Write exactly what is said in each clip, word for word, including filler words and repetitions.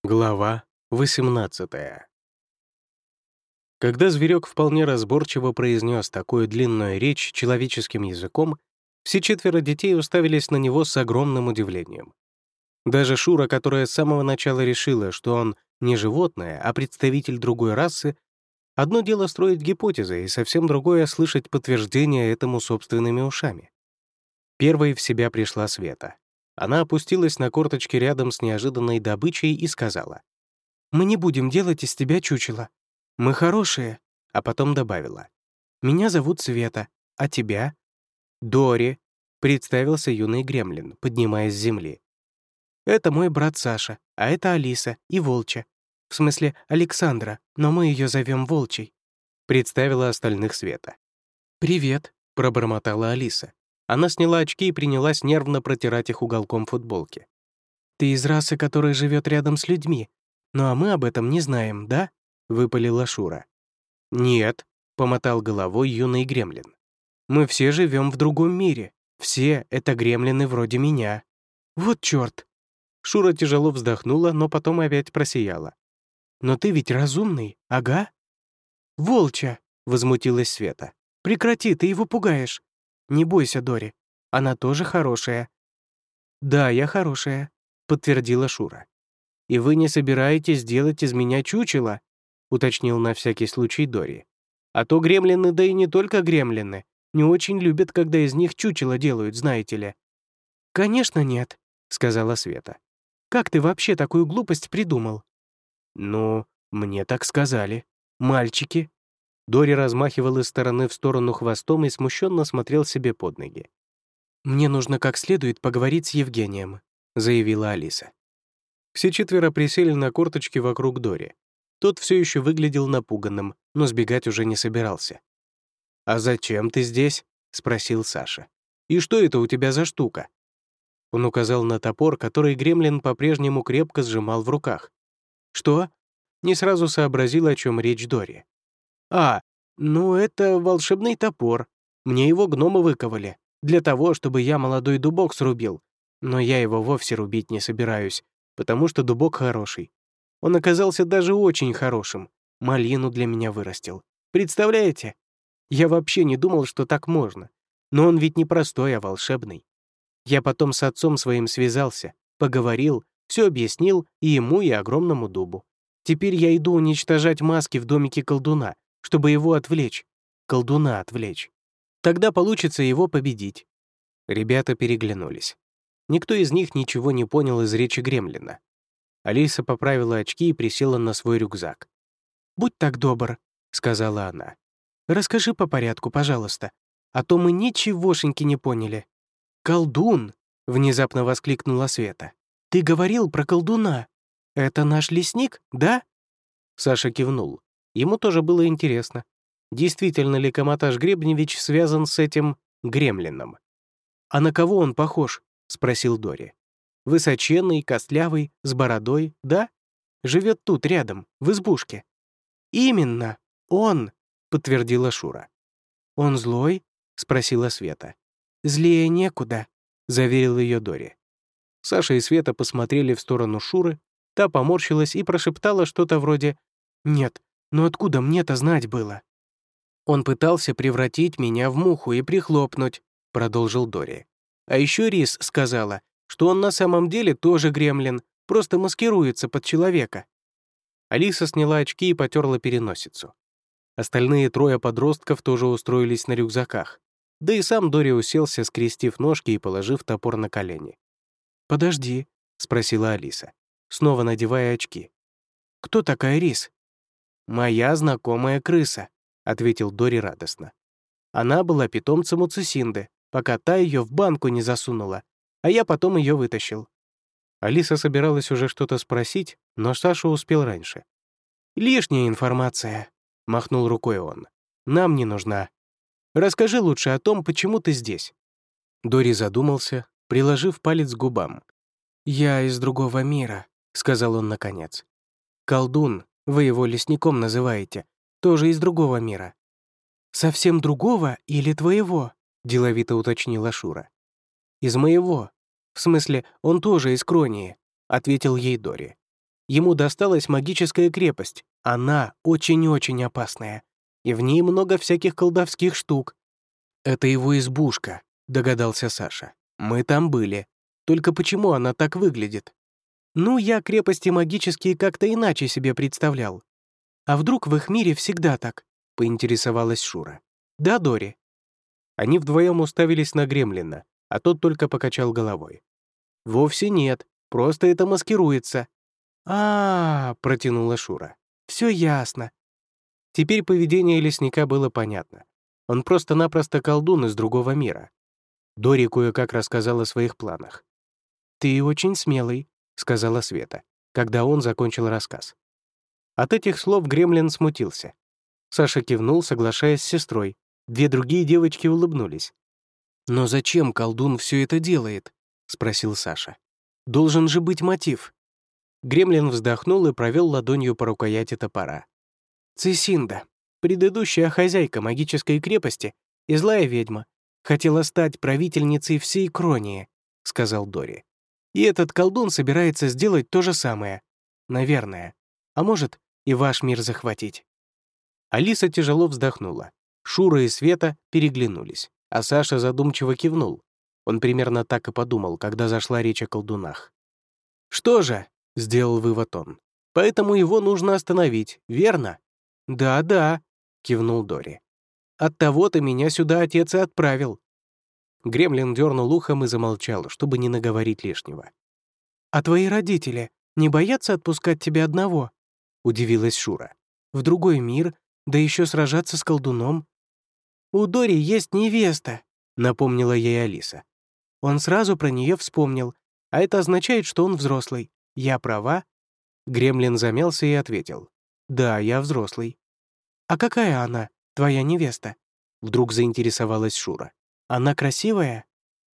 Глава восемнадцатая. Когда зверек вполне разборчиво произнес такую длинную речь человеческим языком, все четверо детей уставились на него с огромным удивлением. Даже Шура, которая с самого начала решила, что он не животное, а представитель другой расы, одно дело строить гипотезы, и совсем другое — слышать подтверждение этому собственными ушами. Первой в себя пришла Света. Она опустилась на корточки рядом с неожиданной добычей и сказала: «Мы не будем делать из тебя чучело. Мы хорошие», а потом добавила: «Меня зовут Света, а тебя?» «Дори», — представился юный гремлин, поднимаясь с земли. «Это мой брат Саша, а это Алиса и Волча. В смысле, Александра, но мы ее зовем Волчей», — представила остальных Света. «Привет», — пробормотала Алиса. Она сняла очки и принялась нервно протирать их уголком футболки. «Ты из расы, которая живет рядом с людьми. Ну а мы об этом не знаем, да?» — выпалила Шура. «Нет», — помотал головой юный гремлин. «Мы все живем в другом мире. Все — это гремлины вроде меня». «Вот чёрт!» Шура тяжело вздохнула, но потом опять просияла. «Но ты ведь разумный, ага?» «Волча!» — возмутилась Света. «Прекрати, ты его пугаешь. Не бойся, Дори. Она тоже хорошая». «Да, я хорошая», — подтвердила Шура. «И вы не собираетесь делать из меня чучело?» — уточнил на всякий случай Дори. «А то гремлины, да и не только гремлины, не очень любят, когда из них чучело делают, знаете ли». «Конечно нет», — сказала Света. «Как ты вообще такую глупость придумал?» «Ну, мне так сказали. Мальчики». Дори размахивал из стороны в сторону хвостом и смущенно смотрел себе под ноги. «Мне нужно как следует поговорить с Евгением», — заявила Алиса. Все четверо присели на корточки вокруг Дори. Тот все еще выглядел напуганным, но сбегать уже не собирался. «А зачем ты здесь?» — спросил Саша. «И что это у тебя за штука?» Он указал на топор, который гремлин по-прежнему крепко сжимал в руках. «Что?» — не сразу сообразил, о чем речь Дори. «А, ну это волшебный топор. Мне его гномы выковали, для того, чтобы я молодой дубок срубил. Но я его вовсе рубить не собираюсь, потому что дубок хороший. Он оказался даже очень хорошим. Малину для меня вырастил. Представляете? Я вообще не думал, что так можно. Но он ведь не простой, а волшебный. Я потом с отцом своим связался, поговорил, все объяснил и ему, и огромному дубу. Теперь я иду уничтожать маски в домике колдуна, чтобы его отвлечь. Колдуна отвлечь. Тогда получится его победить». Ребята переглянулись. Никто из них ничего не понял из речи гремлина. Алиса поправила очки и присела на свой рюкзак. «Будь так добр», — сказала она. «Расскажи по порядку, пожалуйста, а то мы ничегошеньки не поняли». «Колдун!» — внезапно воскликнула Света. «Ты говорил про колдуна. Это наш лесник, да?» Саша кивнул. Ему тоже было интересно, действительно ли Комотаж Гребневич связан с этим гремлином. «А на кого он похож?» — спросил Дори. «Высоченный, костлявый, с бородой, да? Живет тут, рядом, в избушке». «Именно, он!» — подтвердила Шура. «Он злой?» — спросила Света. «Злее некуда», — заверил ее Дори. Саша и Света посмотрели в сторону Шуры, та поморщилась и прошептала что-то вроде «Нет, но откуда мне-то знать было?» «Он пытался превратить меня в муху и прихлопнуть», — продолжил Дори. «А еще Рис сказала, что он на самом деле тоже гремлин, просто маскируется под человека». Алиса сняла очки и потерла переносицу. Остальные трое подростков тоже устроились на рюкзаках. Да и сам Дори уселся, скрестив ножки и положив топор на колени. «Подожди», — спросила Алиса, снова надевая очки. «Кто такая Рис?» «Моя знакомая крыса», — ответил Дори радостно. «Она была питомцем у Цисинды, пока та ее в банку не засунула, а я потом ее вытащил». Алиса собиралась уже что-то спросить, но Саша успел раньше. «Лишняя информация», — махнул рукой он. «Нам не нужна. Расскажи лучше о том, почему ты здесь». Дори задумался, приложив палец к губам. «Я из другого мира», — сказал он наконец. «Колдун, вы его лесником называете, тоже из другого мира». «Совсем другого или твоего?» — деловито уточнила Шура. «Из моего. В смысле, он тоже из Кронии», — ответил ей Дори. Ему досталась магическая крепость. Она очень-очень опасная. И в ней много всяких колдовских штук. «Это его избушка», — догадался Саша. «Мы там были. Только почему она так выглядит?» «Ну, я крепости магические как-то иначе себе представлял. А вдруг в их мире всегда так?» — поинтересовалась Шура. «Да, Дори?» Они вдвоем уставились на Гремлина, а тот только покачал головой. «Вовсе нет, просто это маскируется». «А-а-а», — протянула Шура. «Все ясно». Теперь поведение лесника было понятно. Он просто-напросто колдун из другого мира. Дори кое-как рассказала о своих планах. «Ты очень смелый», — сказала Света, когда он закончил рассказ. От этих слов Гремлин смутился. Саша кивнул, соглашаясь с сестрой. Две другие девочки улыбнулись. «Но зачем колдун все это делает?» — спросил Саша. «Должен же быть мотив». Гремлин вздохнул и провел ладонью по рукояти топора. «Цисинда, предыдущая хозяйка магической крепости и злая ведьма, хотела стать правительницей всей Кронии», — сказал Дори. «И этот колдун собирается сделать то же самое. Наверное. А может, и ваш мир захватить». Алиса тяжело вздохнула. Шура и Света переглянулись, а Саша задумчиво кивнул. Он примерно так и подумал, когда зашла речь о колдунах. «Что же?» — сделал вывод он. «Поэтому его нужно остановить, верно?» «Да-да», — кивнул Дори. «Оттого-то меня сюда отец и отправил». Гремлин дернул ухом и замолчал, чтобы не наговорить лишнего. «А твои родители не боятся отпускать тебя одного?» — удивилась Шура. «В другой мир, да еще сражаться с колдуном». «У Дори есть невеста», — напомнила ей Алиса. Он сразу про нее вспомнил, а это означает, что он взрослый. Я права?» Гремлин замялся и ответил. «Да, я взрослый». «А какая она, твоя невеста?» Вдруг заинтересовалась Шура. «Она красивая?»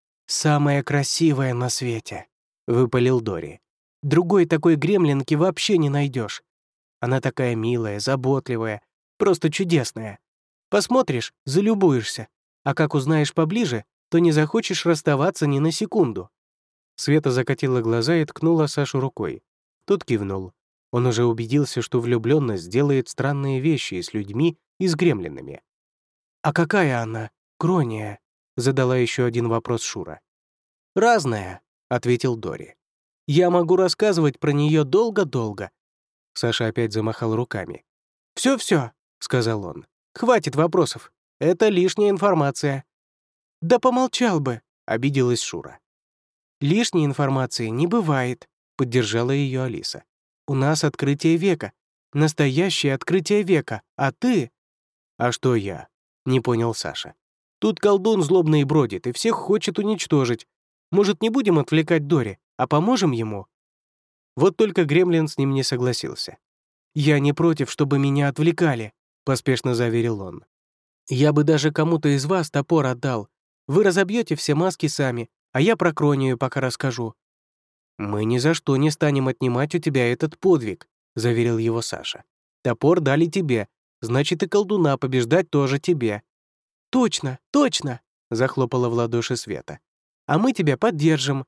«Самая красивая на свете», — выпалил Дори. «Другой такой гремлинки вообще не найдешь. Она такая милая, заботливая, просто чудесная. Посмотришь — залюбуешься, а как узнаешь поближе, то не захочешь расставаться ни на секунду». Света закатила глаза и ткнула Сашу рукой. Тот кивнул. Он уже убедился, что влюбленность делает странные вещи с людьми и с гремлинами. «А какая она, Крония?» — задала еще один вопрос Шура. «Разная», — ответил Дори. «Я могу рассказывать про нее долго-долго». Саша опять замахал руками. «Все-все», — сказал он. «Хватит вопросов. Это лишняя информация». «Да помолчал бы», — обиделась Шура. «Лишней информации не бывает», — поддержала ее Алиса. «У нас открытие века. Настоящее открытие века. А ты...» «А что я?» — не понял Саша. «Тут колдун злобный бродит и всех хочет уничтожить. Может, не будем отвлекать Дори, а поможем ему?» Вот только Гремлин с ним не согласился. «Я не против, чтобы меня отвлекали», — поспешно заверил он. «Я бы даже кому-то из вас топор отдал. Вы разобьете все маски сами, а я про Кронию пока расскажу». «Мы ни за что не станем отнимать у тебя этот подвиг», — заверил его Саша. «Топор дали тебе, значит, и колдуна побеждать тоже тебе». «Точно, точно!» — захлопала в ладоши Света. «А мы тебя поддержим».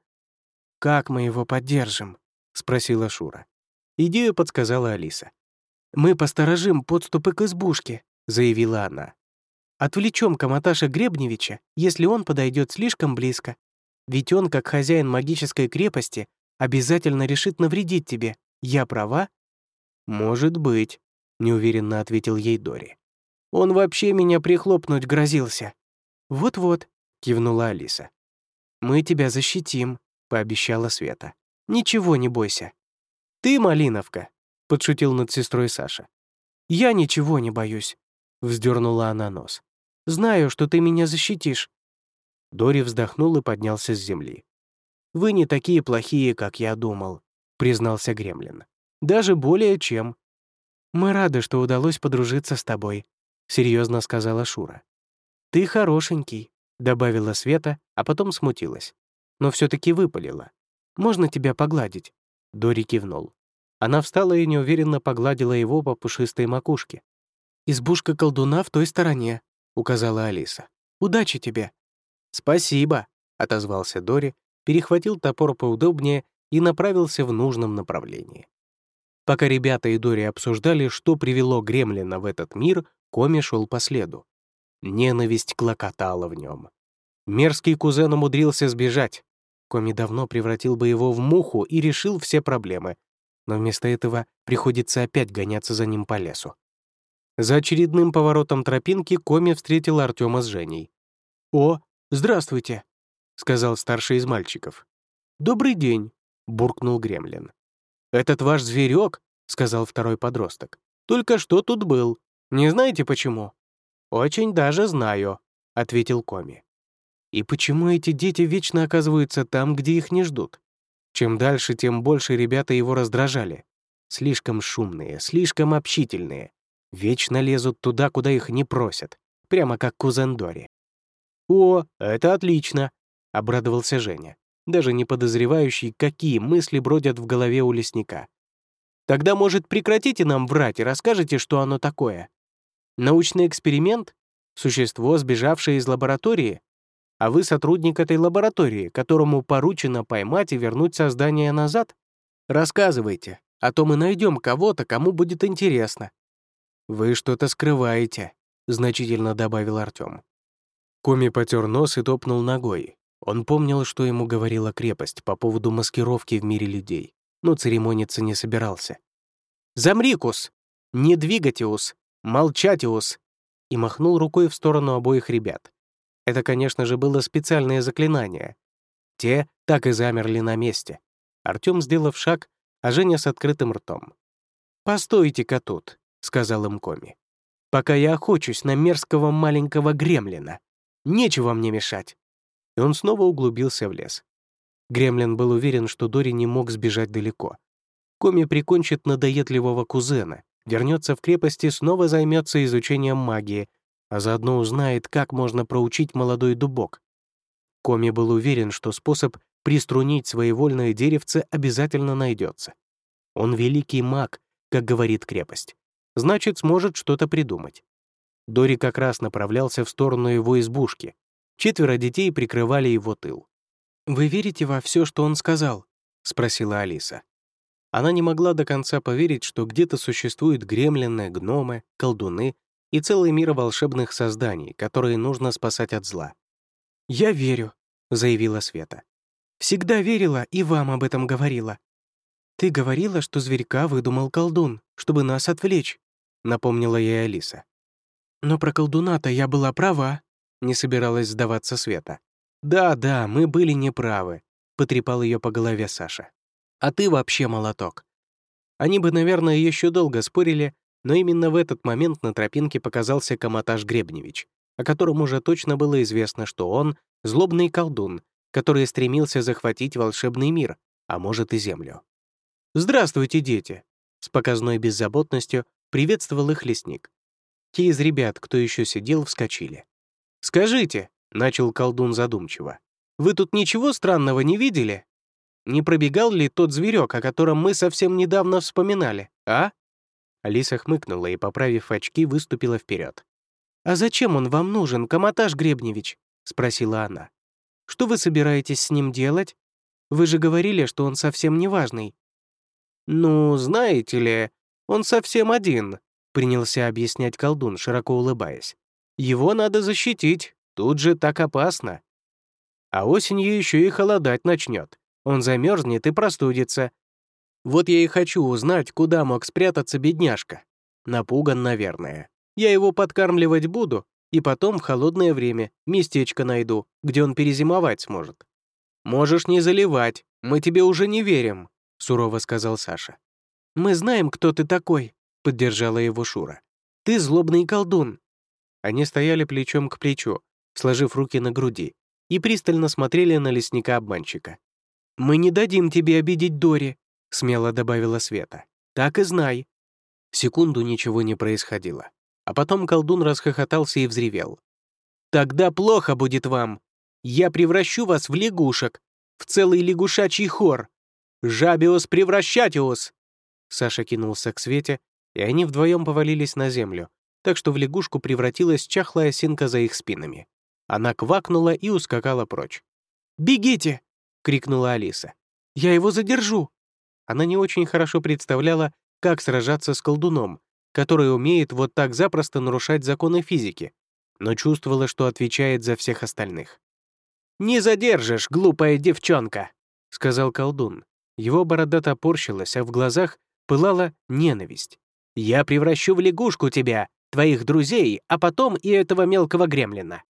«Как мы его поддержим?» — спросила Шура. Идею подсказала Алиса. «Мы посторожим подступы к избушке», — заявила она. «Отвлечем Каматаша Гребневича, если он подойдет слишком близко. Ведь он, как хозяин магической крепости, обязательно решит навредить тебе. Я права?» «Может быть», — неуверенно ответил ей Дори. «Он вообще меня прихлопнуть грозился». «Вот-вот», — кивнула Алиса. «Мы тебя защитим», — пообещала Света. «Ничего не бойся». «Ты, Малиновка», — подшутил над сестрой Саша. «Я ничего не боюсь», — вздернула она нос. «Знаю, что ты меня защитишь». Дори вздохнул и поднялся с земли. «Вы не такие плохие, как я думал», — признался Гремлин. «Даже более чем». «Мы рады, что удалось подружиться с тобой», — серьезно сказала Шура. «Ты хорошенький», — добавила Света, а потом смутилась. Но все-таки выпалила. «Можно тебя погладить?» Дори кивнул. Она встала и неуверенно погладила его по пушистой макушке. «Избушка колдуна в той стороне», — указала Алиса. «Удачи тебе!» «Спасибо», — отозвался Дори, перехватил топор поудобнее и направился в нужном направлении. Пока ребята и Дори обсуждали, что привело Гремлина в этот мир, Коми шел по следу. Ненависть клокотала в нем. Мерзкий кузен умудрился сбежать. Коми давно превратил бы его в муху и решил все проблемы, но вместо этого приходится опять гоняться за ним по лесу. За очередным поворотом тропинки Коми встретил Артема с Женей. «О, здравствуйте», — сказал старший из мальчиков. «Добрый день», — буркнул Гремлин. «Этот ваш зверек», — сказал второй подросток, — «только что тут был. Не знаете почему?» «Очень даже знаю», — ответил Коми. И почему эти дети вечно оказываются там, где их не ждут? Чем дальше, тем больше ребята его раздражали. Слишком шумные, слишком общительные. Вечно лезут туда, куда их не просят. Прямо как кузен Дори. «О, это отлично!» — обрадовался Женя, даже не подозревающий, какие мысли бродят в голове у лесника. «Тогда, может, прекратите нам врать и расскажете, что оно такое? Научный эксперимент? Существо, сбежавшее из лаборатории? А вы сотрудник этой лаборатории, которому поручено поймать и вернуть создание назад? Рассказывайте, а то мы найдем кого-то, кому будет интересно». «Вы что-то скрываете», — значительно добавил Артём. Коми потер нос и топнул ногой. Он помнил, что ему говорила крепость по поводу маскировки в мире людей, но церемониться не собирался. «Замрикус! Не двигатиус! Молчатиус!» и махнул рукой в сторону обоих ребят. Это, конечно же, было специальное заклинание. Те так и замерли на месте. Артём, сделав шаг, а Женя с открытым ртом. «Постойте-ка тут», — сказал им Коми, «пока я охочусь на мерзкого маленького гремлина. Нечего мне мешать». И он снова углубился в лес. Гремлин был уверен, что Дори не мог сбежать далеко. Коми прикончит надоедливого кузена, вернется в крепость и снова займется изучением магии, а заодно узнает, как можно проучить молодой дубок. Коми был уверен, что способ приструнить своевольное деревце обязательно найдется. Он великий маг, как говорит крепость. Значит, сможет что-то придумать. Дори как раз направлялся в сторону его избушки. Четверо детей прикрывали его тыл. «Вы верите во все, что он сказал?» — спросила Алиса. Она не могла до конца поверить, что где-то существуют гремлины, гномы, колдуны и целый мир волшебных созданий, которые нужно спасать от зла. «Я верю», — заявила Света. «Всегда верила и вам об этом говорила». «Ты говорила, что зверька выдумал колдун, чтобы нас отвлечь», — напомнила ей Алиса. «Но про колдуна-то я была права», — не собиралась сдаваться Света. «Да-да, мы были неправы», — потрепал ее по голове Саша. «А ты вообще молоток». Они бы, наверное, еще долго спорили, но именно в этот момент на тропинке показался Комотаж Гребневич, о котором уже точно было известно, что он — злобный колдун, который стремился захватить волшебный мир, а может и землю. «Здравствуйте, дети!» — с показной беззаботностью приветствовал их лесник. Те из ребят, кто еще сидел, вскочили. «Скажите», — начал колдун задумчиво, «вы тут ничего странного не видели? Не пробегал ли тот зверек, о котором мы совсем недавно вспоминали, а?» Алиса хмыкнула и, поправив очки, выступила вперед. «А зачем он вам нужен, Комотаж Гребневич?» — спросила она. «Что вы собираетесь с ним делать? Вы же говорили, что он совсем не важный». «Ну, знаете ли, он совсем один», — принялся объяснять колдун, широко улыбаясь. «Его надо защитить, тут же так опасно. А осенью еще и холодать начнет. Он замерзнет и простудится. Вот я и хочу узнать, куда мог спрятаться бедняжка. Напуган, наверное. Я его подкармливать буду, и потом в холодное время местечко найду, где он перезимовать сможет». «Можешь не заливать, мы тебе уже не верим», — сурово сказал Саша. «Мы знаем, кто ты такой», — поддержала его Шура. «Ты злобный колдун». Они стояли плечом к плечу, сложив руки на груди, и пристально смотрели на лесника-обманщика. «Мы не дадим тебе обидеть Дори», — смело добавила Света. «Так и знай». Секунду ничего не происходило, а потом колдун расхохотался и взревел. «Тогда плохо будет вам. Я превращу вас в лягушек, в целый лягушачий хор. Жабиос превращатиос!» Саша кинулся к Свете, и они вдвоем повалились на землю, так что в лягушку превратилась чахлая осинка за их спинами. Она квакнула и ускакала прочь. «Бегите!» — крикнула Алиса. «Я его задержу!» Она не очень хорошо представляла, как сражаться с колдуном, который умеет вот так запросто нарушать законы физики, но чувствовала, что отвечает за всех остальных. «Не задержишь, глупая девчонка», — сказал колдун. Его борода топорщилась, а в глазах пылала ненависть. «Я превращу в лягушку тебя, твоих друзей, а потом и этого мелкого гремлина».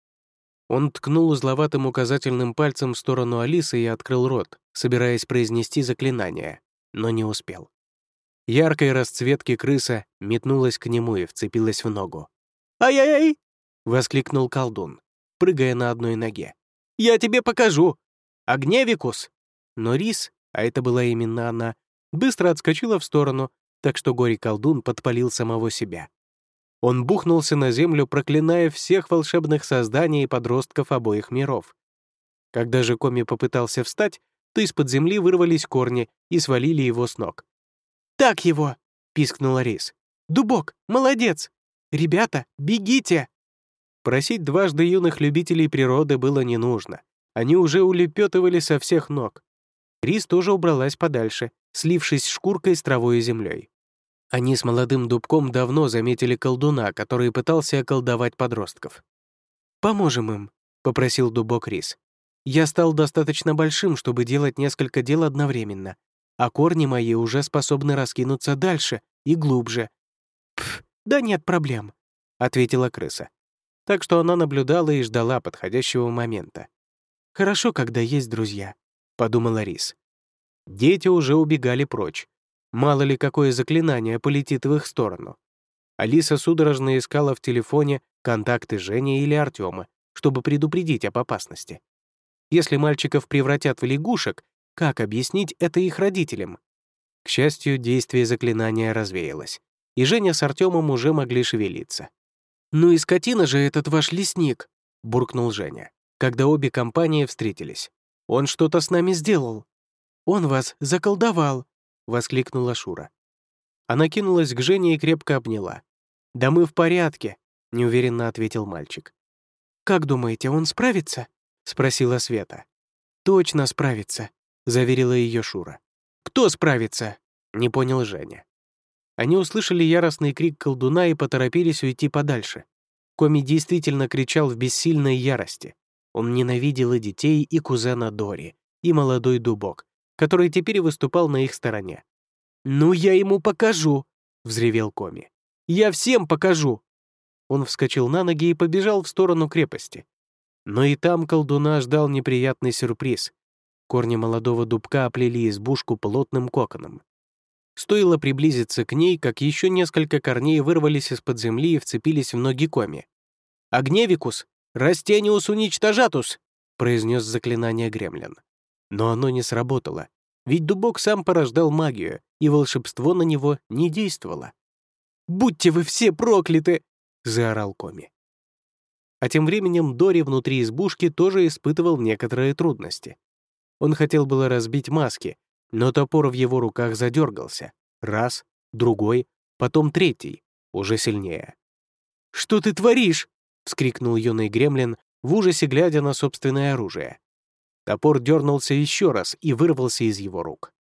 Он ткнул узловатым указательным пальцем в сторону Алисы и открыл рот, собираясь произнести заклинание, но не успел. Яркой расцветки крыса метнулась к нему и вцепилась в ногу. «Ай-яй-яй!» — воскликнул колдун, прыгая на одной ноге. «Я тебе покажу! Огневикус!» Но Рис, а это была именно она, быстро отскочила в сторону, так что горе-колдун подпалил самого себя. Он бухнулся на землю, проклиная всех волшебных созданий и подростков обоих миров. Когда же Коми попытался встать, то из-под земли вырвались корни и свалили его с ног. «Так его!» — пискнула Рис. «Дубок, молодец! Ребята, бегите!» Просить дважды юных любителей природы было не нужно. Они уже улепетывали со всех ног. Рис тоже убралась подальше, слившись шкуркой с травой и землей. Они с молодым дубком давно заметили колдуна, который пытался околдовать подростков. «Поможем им», — попросил дубок Рис. «Я стал достаточно большим, чтобы делать несколько дел одновременно, а корни мои уже способны раскинуться дальше и глубже». «Пф, да нет проблем», — ответила крыса. Так что она наблюдала и ждала подходящего момента. «Хорошо, когда есть друзья», — подумала Рис. Дети уже убегали прочь. Мало ли какое заклинание полетит в их сторону. Алиса судорожно искала в телефоне контакты Жени или Артема, чтобы предупредить об опасности. Если мальчиков превратят в лягушек, как объяснить это их родителям? К счастью, действие заклинания развеялось, и Женя с Артемом уже могли шевелиться. «Ну и скотина же этот ваш лесник», — буркнул Женя, когда обе компании встретились. «Он что-то с нами сделал». «Он вас заколдовал», — воскликнула Шура. Она кинулась к Жене и крепко обняла. «Да мы в порядке», — неуверенно ответил мальчик. «Как думаете, он справится?» — спросила Света. «Точно справится», — заверила ее Шура. «Кто справится?» — не понял Женя. Они услышали яростный крик колдуна и поторопились уйти подальше. Коми действительно кричал в бессильной ярости. Он ненавидел и детей, и кузена Дори, и молодой дубок, который теперь выступал на их стороне. «Ну, я ему покажу!» — взревел Коми. «Я всем покажу!» Он вскочил на ноги и побежал в сторону крепости. Но и там колдуна ждал неприятный сюрприз. Корни молодого дубка оплели избушку плотным коконом. Стоило приблизиться к ней, как еще несколько корней вырвались из-под земли и вцепились в ноги Коми. «Огневикус! Растениус уничтожатус!» — произнес заклинание гремлин. Но оно не сработало, ведь дубок сам порождал магию, и волшебство на него не действовало. «Будьте вы все прокляты!» — заорал Коми. А тем временем Дори внутри избушки тоже испытывал некоторые трудности. Он хотел было разбить маски, но топор в его руках задергался. Раз, другой, потом третий, уже сильнее. «Что ты творишь?» — вскрикнул юный гремлин, в ужасе глядя на собственное оружие. Топор дернулся еще раз и вырвался из его рук.